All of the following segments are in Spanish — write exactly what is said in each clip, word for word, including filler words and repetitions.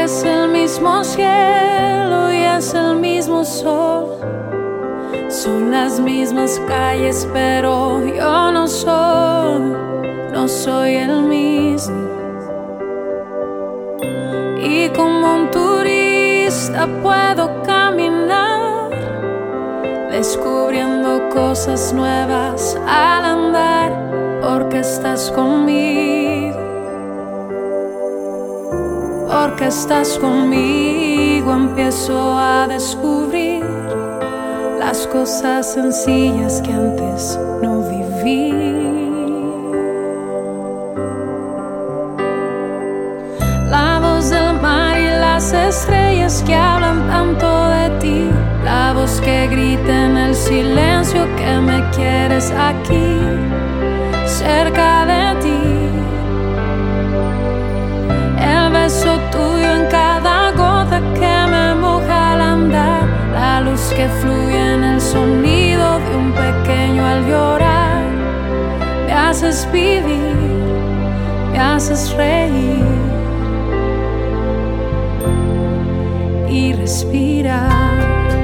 es el mismo cielo y es el mismo sol. Son las mismas calles, pero yo no soy, no soy el mismo. Y como un turista puedo caminar, descubriendo cosas nuevas al andar, porque estás conmigo. Porque estás conmigo, empiezo a descubrir las cosas sencillas que antes no viví. La voz del mar y las estrellas que hablan tanto de ti, la voz que grita en el silencio que me quieres aquí, cerca de ti. El beso tuyo en cada gota que me moja al andar, la luz que fluye en el sonido de un pequeño al llorar. Me haces vivir, me haces reír y respirar.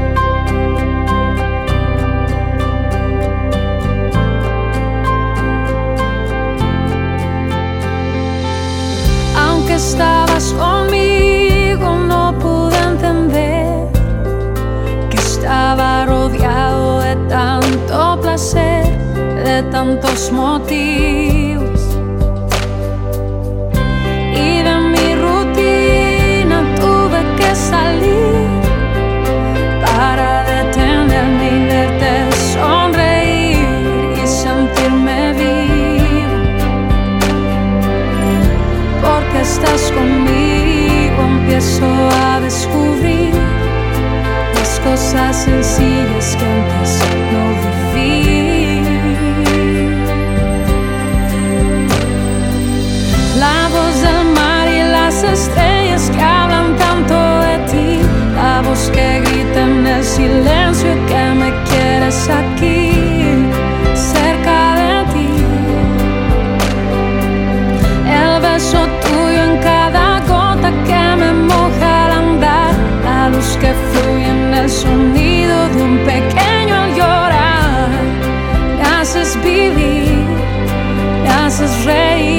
Aunque estabas conmigo, no pude entender que estaba rodeado de tanto placer, de tantos motivos. Y de mi rutina tuve que salir para detenerme y verte sonreír y sentirme vivo. Porque estás conmigo, empiezo a descubrir las cosas sencillas que antes no viví. La voz del mar y las estrellas que hablan tanto de ti, la voz que grita en el silencio que me quieres aquí, cerca de ti. El beso tuyo en cada gota que me moja al andar, la luz que fluye en el sonido de un pequeño al llorar. Me haces vivir, me haces reír